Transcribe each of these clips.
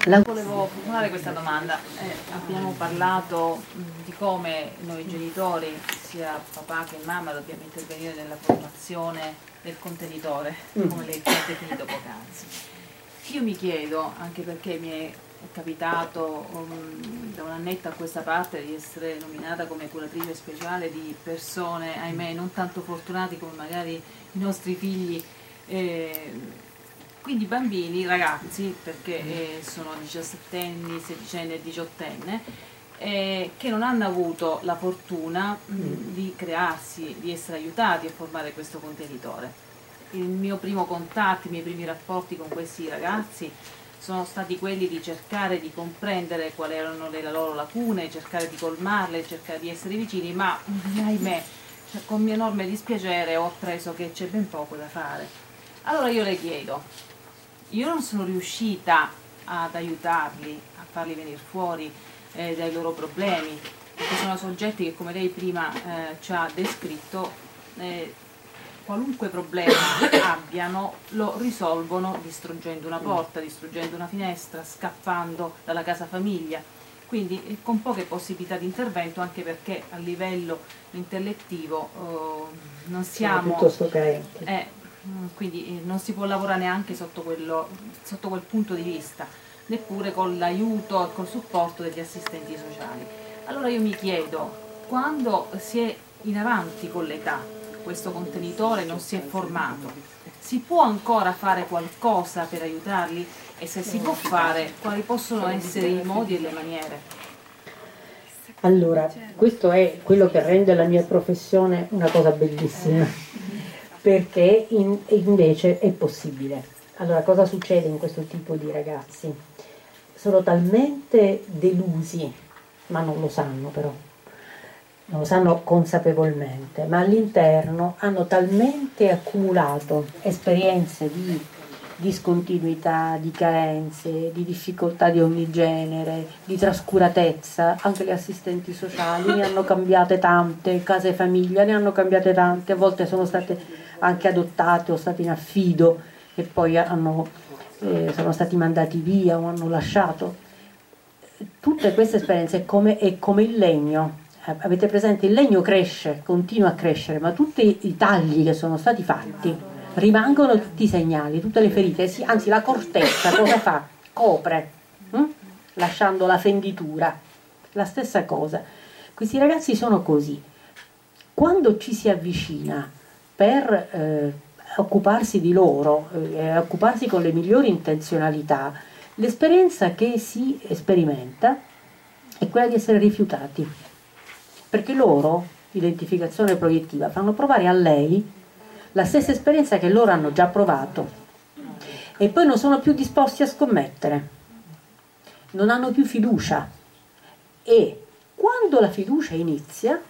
Volevo formulare questa domanda. Abbiamo parlato di come noi genitori, sia papà che mamma, dobbiamo intervenire nella formazione del contenitore, come lei ha definito poc'anzi. Io mi chiedo, anche perché mi è capitato da un annetto a questa parte di essere nominata come curatrice speciale di persone, ahimè, non tanto fortunati come magari i nostri figli, quindi bambini, ragazzi, perché sono 17enni, 16enni e 18enne, che non hanno avuto la fortuna di crearsi, di essere aiutati a formare questo contenitore. Il mio primo contatto, i miei primi rapporti con questi ragazzi sono stati quelli di cercare di comprendere quali erano le loro lacune, cercare di colmarle, cercare di essere vicini, ma ahimè, con mio enorme dispiacere ho appreso che c'è ben poco da fare. Allora io le chiedo, io non sono riuscita ad aiutarli, a farli venire fuori dai loro problemi, perché sono soggetti che, come lei prima ci ha descritto, qualunque problema abbiano lo risolvono distruggendo una porta, distruggendo una finestra, scappando dalla casa famiglia, quindi con poche possibilità di intervento, anche perché a livello intellettivo non siamo piuttosto carenti. Quindi non si può lavorare neanche sotto quel punto di vista, neppure con l'aiuto e col supporto degli assistenti sociali. Allora io mi chiedo, quando si è in avanti con l'età, questo contenitore non si è formato, si può ancora fare qualcosa per aiutarli? E se si può fare, quali possono essere i modi e le maniere? Allora, questo è quello che rende la mia professione una cosa bellissima, perché invece è possibile. Allora, cosa succede in questo tipo di ragazzi? Sono talmente delusi, ma non lo sanno però, non lo sanno consapevolmente, ma all'interno hanno talmente accumulato esperienze di discontinuità, di carenze, di difficoltà di ogni genere, di trascuratezza. Anche gli assistenti sociali ne hanno cambiate tante, case famiglia ne hanno cambiate tante, a volte sono state anche adottate o state in affido e poi sono stati mandati via o hanno lasciato. Tutte queste esperienze è come il legno. Avete presente? Il legno cresce, continua a crescere, ma tutti i tagli che sono stati fatti rimangono tutti i segnali, tutte le ferite, anzi la corteccia cosa fa? Copre, lasciando la fenditura. La stessa cosa. Questi ragazzi sono così. Quando ci si avvicina per occuparsi di loro, occuparsi con le migliori intenzionalità, l'esperienza che si sperimenta è quella di essere rifiutati, perché loro, identificazione proiettiva, fanno provare a lei la stessa esperienza che loro hanno già provato e poi non sono più disposti a scommettere, non hanno più fiducia, e quando la fiducia inizia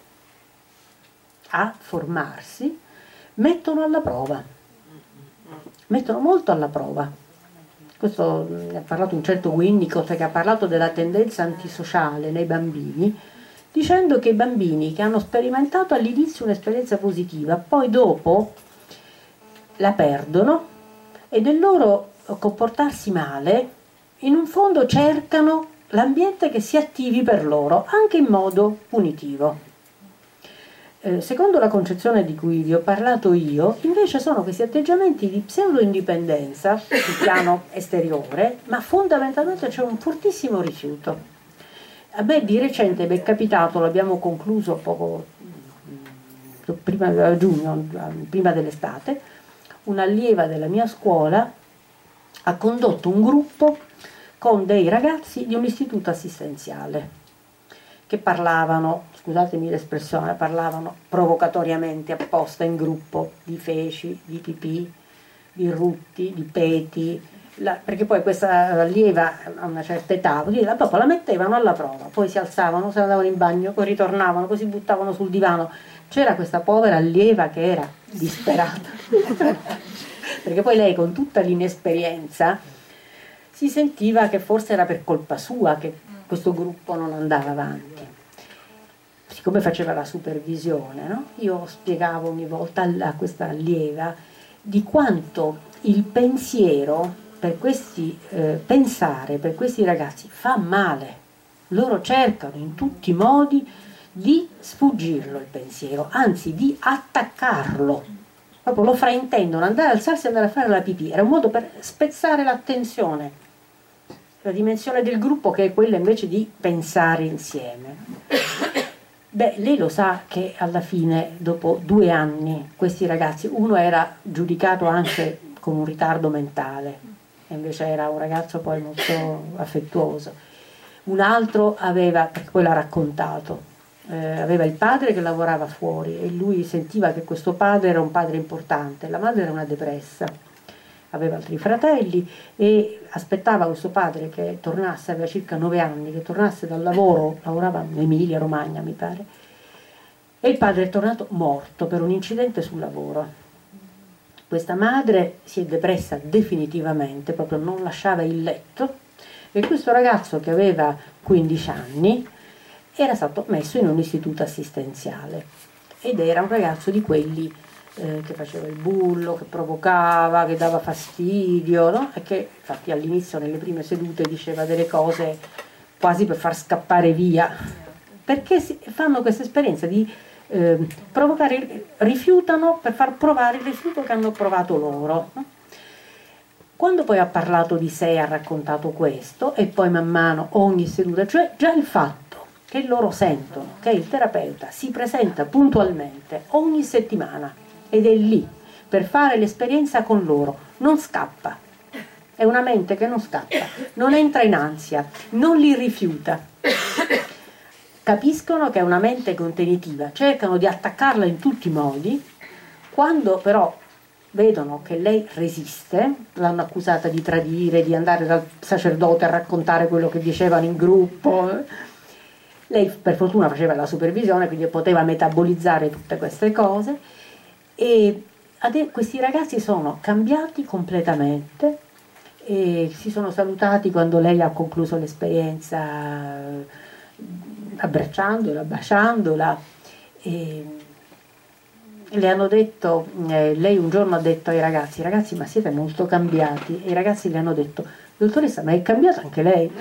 a formarsi mettono alla prova, mettono molto alla prova. Questo ne ha parlato un certo Winnicott, che ha parlato della tendenza antisociale nei bambini, dicendo che i bambini che hanno sperimentato all'inizio un'esperienza positiva poi dopo la perdono e del loro comportarsi male in un fondo cercano l'ambiente che si attivi per loro anche in modo punitivo. Secondo la concezione di cui vi ho parlato io, invece sono questi atteggiamenti di pseudo-indipendenza sul piano esteriore, ma fondamentalmente c'è un fortissimo rifiuto. A me di recente mi è capitato, l'abbiamo concluso poco prima a giugno, prima dell'estate, un'allieva della mia scuola ha condotto un gruppo con dei ragazzi di un istituto assistenziale che parlavano, scusatemi l'espressione, parlavano provocatoriamente apposta in gruppo di feci, di pipì, di rutti, di peti, perché poi questa allieva a una certa età, così dopo la mettevano alla prova, poi si alzavano, se ne andavano in bagno, poi ritornavano, poi si buttavano sul divano. C'era questa povera allieva che era disperata, perché poi lei, con tutta l'inesperienza, si sentiva che forse era per colpa sua che questo gruppo non andava avanti. Siccome faceva la supervisione, no? Io spiegavo ogni volta a questa allieva di quanto il pensiero pensare per questi ragazzi fa male. Loro cercano in tutti i modi di sfuggirlo il pensiero, anzi di attaccarlo. Proprio lo fraintendono, andare a alzarsi e andare a fare la pipì. Era un modo per spezzare l'attenzione, la dimensione del gruppo, che è quella invece di pensare insieme. Beh, lei lo sa che alla fine, dopo 2 anni, questi ragazzi, uno era giudicato anche con un ritardo mentale, e invece era un ragazzo poi molto affettuoso. Un altro aveva, perché poi l'ha raccontato, aveva il padre che lavorava fuori e lui sentiva che questo padre era un padre importante, la madre era una depressa, aveva altri fratelli e aspettava questo padre che tornasse, aveva circa 9 anni, che tornasse dal lavoro, lavorava in Emilia Romagna mi pare, e il padre è tornato morto per un incidente sul lavoro. Questa madre si è depressa definitivamente, proprio non lasciava il letto, e questo ragazzo che aveva 15 anni era stato messo in un istituto assistenziale ed era un ragazzo di quelli che faceva il bullo, che provocava, che dava fastidio, no? E che infatti all'inizio nelle prime sedute diceva delle cose quasi per far scappare via, perché fanno questa esperienza di provocare, rifiutano per far provare il rifiuto che hanno provato loro. Quando poi ha parlato di sé, ha raccontato questo, e poi man mano ogni seduta, cioè già il fatto che loro sentono che il terapeuta si presenta puntualmente ogni settimana ed è lì per fare l'esperienza con loro, non scappa, è una mente che non scappa, non entra in ansia, non li rifiuta, capiscono che è una mente contenitiva, cercano di attaccarla in tutti i modi. Quando però vedono che lei resiste, l'hanno accusata di tradire, di andare dal sacerdote a raccontare quello che dicevano in gruppo, lei per fortuna faceva la supervisione, quindi poteva metabolizzare tutte queste cose, e questi ragazzi sono cambiati completamente e si sono salutati quando lei ha concluso l'esperienza, abbracciandola, baciandola, e le hanno detto, lei un giorno ha detto ai ragazzi ma siete molto cambiati, e i ragazzi le hanno detto: dottoressa, ma è cambiata anche lei?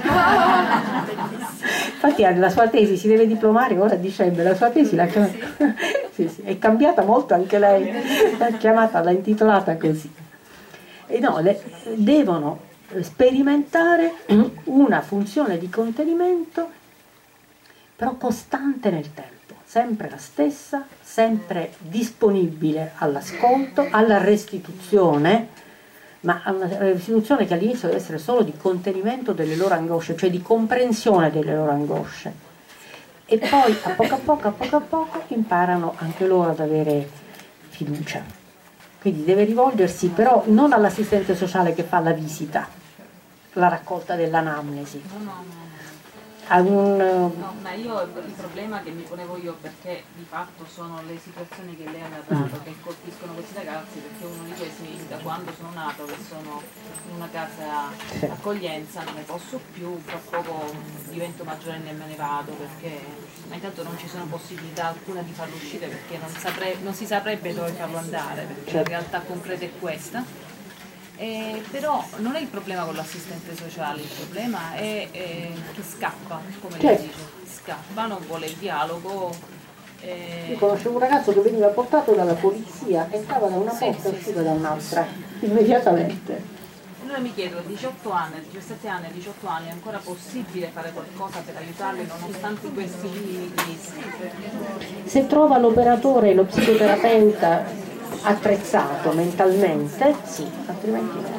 Infatti la sua tesi si deve diplomare ora a dicembre, la sua tesi l'ha chiamata, sì, è cambiata molto anche lei, l'ha intitolata così. E no, devono sperimentare una funzione di contenimento però costante nel tempo, sempre la stessa, sempre disponibile all'ascolto, alla restituzione, ma una restituzione che all'inizio deve essere solo di contenimento delle loro angosce, cioè di comprensione delle loro angosce, e poi a poco imparano anche loro ad avere fiducia. Quindi deve rivolgersi però non all'assistente sociale che fa la visita, la raccolta dell'anamnesi, No, ma io il problema che mi ponevo io, perché di fatto sono le situazioni che lei ha narrato che colpiscono questi ragazzi, perché uno di questi da quando sono nato, che sono in una casa accoglienza, non ne posso più, fra poco divento maggiorenne e me ne vado, perché ma intanto non ci sono possibilità alcuna di farlo uscire, perché non si saprebbe dove farlo andare, perché la realtà concreta è questa. Però non è il problema con l'assistente sociale, il problema è che scappa, come lei dice, scappa, non vuole il dialogo. Io conoscevo un ragazzo che veniva portato dalla polizia, entrava da una porta e usciva da un'altra, immediatamente. Allora mi chiedo, 18 anni, 17 anni, 18 anni, è ancora possibile fare qualcosa per aiutarli nonostante questi limiti? Se trova l'operatore, lo psicoterapeuta attrezzato mentalmente, sì, altrimenti no.